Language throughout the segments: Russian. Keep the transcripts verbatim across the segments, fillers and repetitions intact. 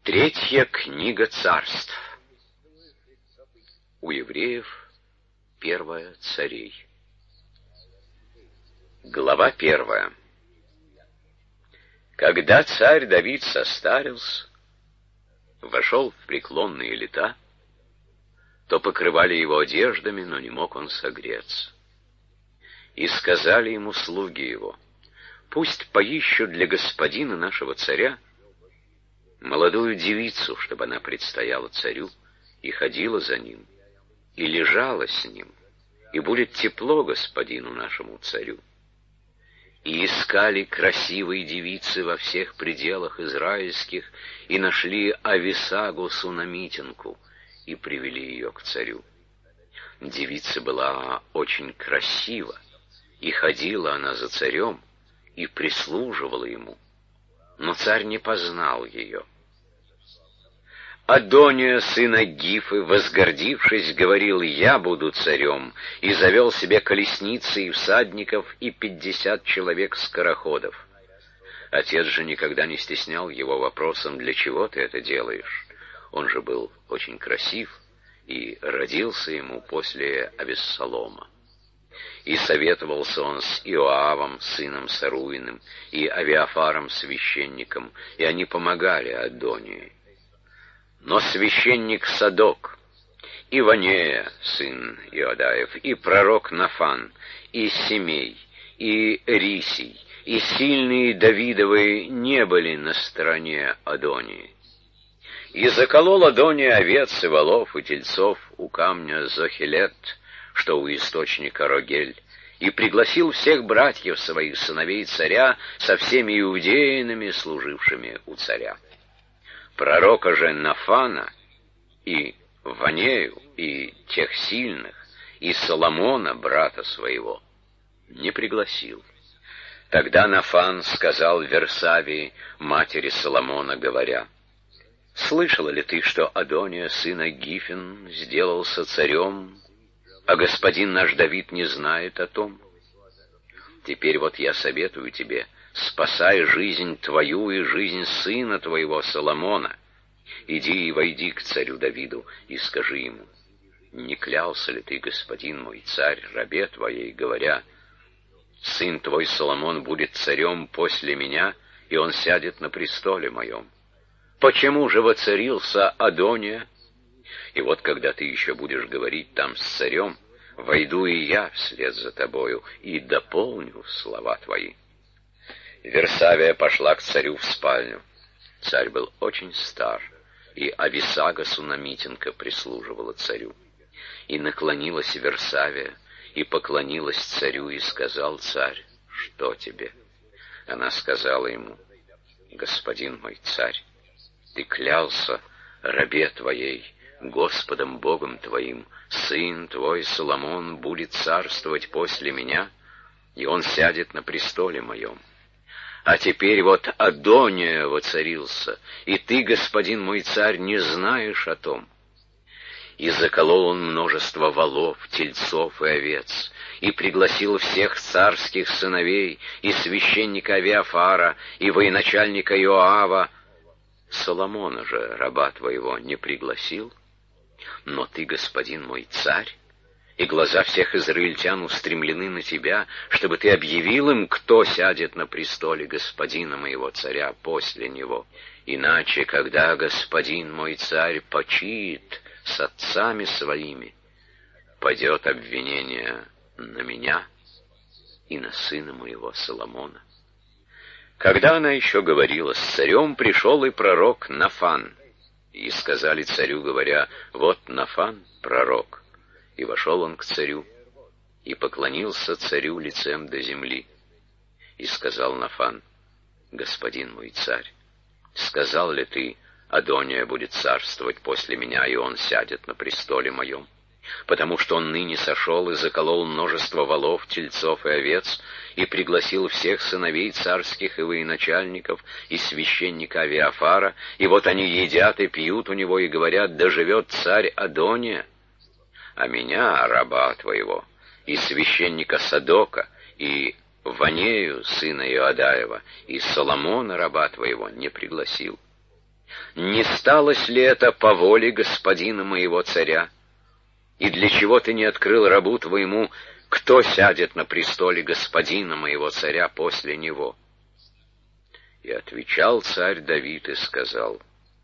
Третья книга царств. У евреев первая царей. Глава первая. Когда царь Давид состарился, вошел в преклонные лета, то покрывали его одеждами, но не мог он согреться. И сказали ему слуги его: пусть поищут для господина нашего царя молодую девицу, чтобы она предстояла царю и ходила за ним, и лежала с ним, и будет тепло господину нашему царю. И искали красивые девицы во всех пределах израильских, и нашли Ависагу сунамитянку, и привели ее к царю. Девица была очень красива, и ходила она за царем, и прислуживала ему, но царь не познал ее. Адония, сына Гифы, возгордившись, говорил: «Я буду царем», и завел себе колесницы и всадников и пятьдесят человек скороходов. Отец же никогда не стеснял его вопросом: «Для чего ты это делаешь?» Он же был очень красив, и родился ему после Авессалома. И советовался он с Иоавом, сыном Саруиным, и Авиафаром, священником, и они помогали Адонии. Но священник Садок, и Ванея, сын Иодаев, и пророк Нафан, и Семей, и Рисий, и сильные Давидовы не были на стороне Адонии. И заколол Адония овец и волов и тельцов у камня Зохелет, что у источника Рогель, и пригласил всех братьев своих, сыновей царя, со всеми иудеянами, служившими у царя. Пророка же Нафана, и Ванею, и тех сильных, и Соломона, брата своего, не пригласил. Тогда Нафан сказал Версавии, матери Соломона, говоря: «Слышала ли ты, что Адония, сына Гифин, сделался царем, а господин наш Давид не знает о том? Теперь вот я советую тебе: спасай жизнь твою и жизнь сына твоего Соломона. Иди и войди к царю Давиду и скажи ему: не клялся ли ты, господин мой царь, рабе твоей, говоря: сын твой Соломон будет царем после меня, и он сядет на престоле моем? Почему же воцарился Адония? И вот когда ты еще будешь говорить там с царем, войду и я вслед за тобою и дополню слова твои». Версавия пошла к царю в спальню. Царь был очень стар, и Ависага сунамитянка прислуживала царю. И наклонилась Версавия, и поклонилась царю, и сказал царь: «Что тебе?» Она сказала ему: «Господин мой царь, ты клялся рабе твоей, Господом Богом твоим, сын твой Соломон будет царствовать после меня, и он сядет на престоле моем. А теперь вот Адония воцарился, и ты, господин мой царь, не знаешь о том». И заколол он множество волов, тельцов и овец, и пригласил всех царских сыновей, и священника Авиафара, и военачальника Иоава. Соломона же, раба твоего, не пригласил. Но ты, господин мой царь, и глаза всех израильтян устремлены на тебя, чтобы ты объявил им, кто сядет на престоле господина моего царя после него. Иначе, когда господин мой царь почиет с отцами своими, падет обвинение на меня и на сына моего Соломона». Когда она еще говорила с царем, пришел и пророк Нафан, и сказали царю, говоря: «Вот Нафан, пророк». И вошел он к царю, и поклонился царю лицем до земли. И сказал Нафан: «Господин мой царь, сказал ли ты: Адония будет царствовать после меня, и он сядет на престоле моем? Потому что он ныне сошел и заколол множество волов, тельцов и овец, и пригласил всех сыновей царских и военачальников, и священника Авиафара, и вот они едят и пьют у него, и говорят: да живет царь Адония. А меня, раба твоего, и священника Садока, и Ванею, сына Иодаева, и Соломона, раба твоего, не пригласил. не сталось ли это по воле господина моего царя? И для чего ты не открыл рабу твоему, кто сядет на престоле господина моего царя после него?» И отвечал царь Давид и сказал: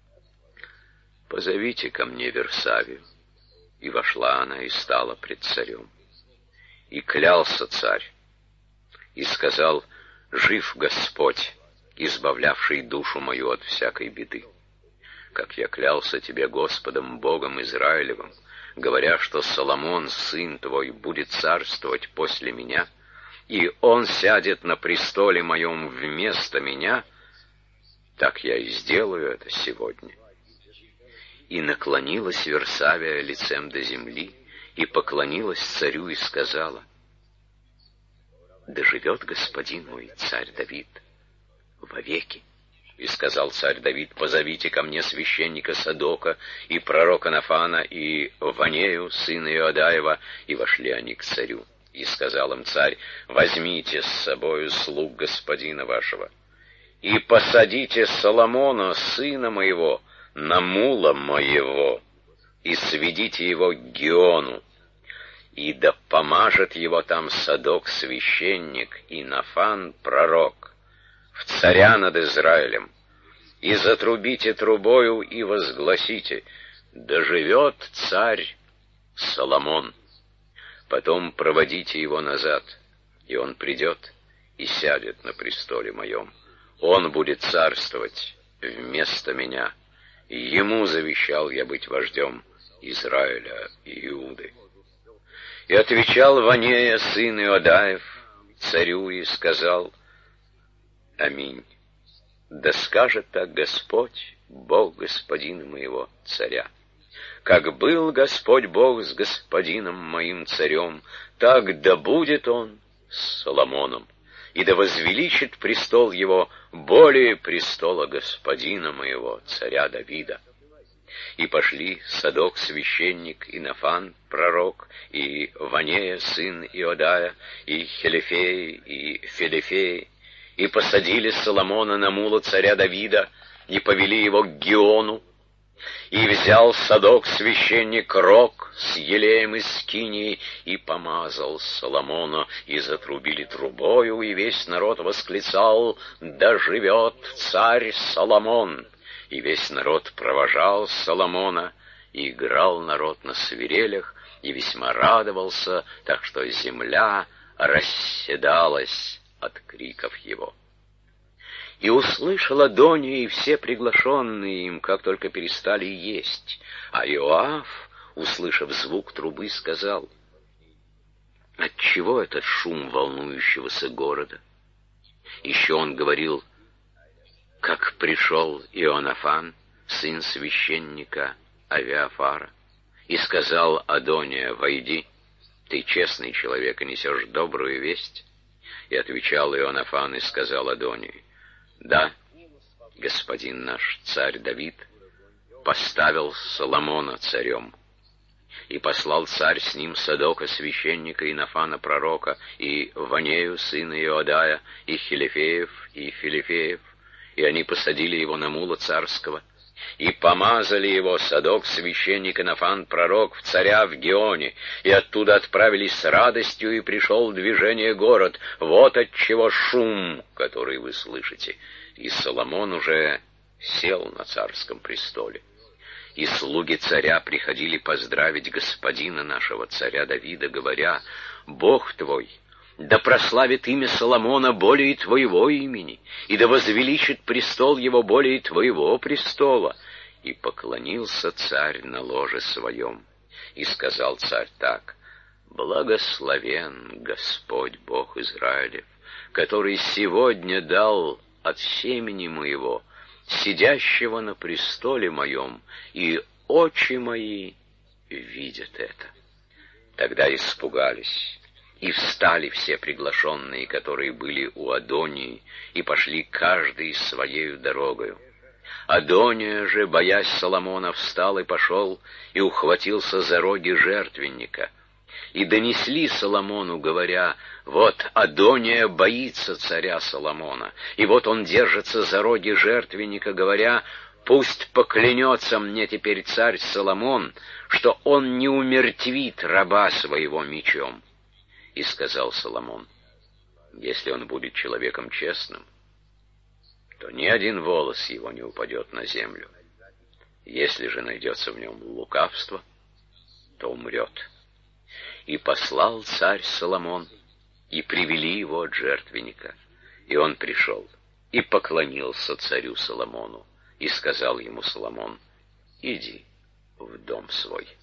«Позовите ко мне Версавию». И вошла она и стала пред царем. И клялся царь, и сказал: «Жив Господь, избавлявший душу мою от всякой беды, как я клялся тебе Господом Богом Израилевым, говоря, что Соломон, сын твой, будет царствовать после меня, и он сядет на престоле моем вместо меня, так я и сделаю это сегодня». И наклонилась Версавия лицем до земли, и поклонилась царю, и сказала: «Да живет господин мой, царь Давид, вовеки». И сказал царь Давид: «Позовите ко мне священника Садока и пророка Нафана и Ванею, сына Иоадаева». И вошли они к царю. И сказал им царь: «Возьмите с собою слуг господина вашего, и посадите Соломона, сына моего, на мула моего, и сведите его к Гиону, и да помажет его там Садок священник и Нафан пророк в царя над Израилем, и затрубите трубою и возгласите: да живет царь Соломон. Потом проводите его назад, и он придет и сядет на престоле моем. Он будет царствовать вместо меня, и ему завещал я быть вождем Израиля и Иуды». И отвечал Ванея, сын Иоадаев, царю, и сказал: «Аминь. Да скажет так Господь, Бог господина моего царя. Как был Господь Бог с господином моим царем, так да будет он с Соломоном, и да возвеличит престол его более престола господина моего царя Давида». И пошли Садок священник, и Нафан пророк, и Ванея сын Иодая, и Хелефей, и Фелефей, и посадили Соломона на мула царя Давида, и повели его к Гиону. И взял Садок священник рог с елеем из скинии, и помазал Соломона, и затрубили трубою, и весь народ восклицал: да живет царь Соломон! И весь народ провожал Соломона, и играл народ на свирелях, и весьма радовался, так что земля расседалась от криков его. И услышал Адония и все приглашенные им, как только перестали есть. А Иоав, услышав звук трубы, сказал: «Отчего этот шум волнующегося города?» Еще он говорил, как пришел Ионафан, сын священника Авиафара, и сказал Адония: «Войди, ты честный человек и несешь добрую весть». И отвечал Ионафан и сказал Адонии: «Да, господин наш царь Давид поставил Соломона царем». И послал царь с ним Садока священника и Нафана пророка, и Ванею сына Иодая, и Хелефеев, и Филифеев, и они посадили его на мула царского, и помазали его Садок священник и Нафан пророк в царя в Гионе, и оттуда отправились с радостью, и пришел в движение город. Вот отчего шум, который вы слышите. И Соломон уже сел на царском престоле. И слуги царя приходили поздравить господина нашего царя Давида, говоря: «Бог твой да прославит имя Соломона более твоего имени, и да возвеличит престол его более твоего престола». И поклонился царь на ложе своем, и сказал царь так: «Благословен Господь Бог Израилев, который сегодня дал от семени моего, сидящего на престоле моем, и очи мои видят это». Тогда испугались, и встали все приглашенные, которые были у Адонии, и пошли каждый своею дорогою. Адония же, боясь Соломона, встал и пошел, и ухватился за роги жертвенника. И донесли Соломону, говоря: «Вот Адония боится царя Соломона, и вот он держится за роги жертвенника, говоря: Пусть поклянется мне теперь царь Соломон, что он не умертвит раба своего мечом. И сказал Соломон: если он будет человеком честным, то ни один волос его не упадет на землю. Если же найдется в нем лукавство, то умрет. И послал царь Соломон, и привели его от жертвенника. И он пришел и поклонился царю Соломону. И сказал ему Соломон: иди в дом свой.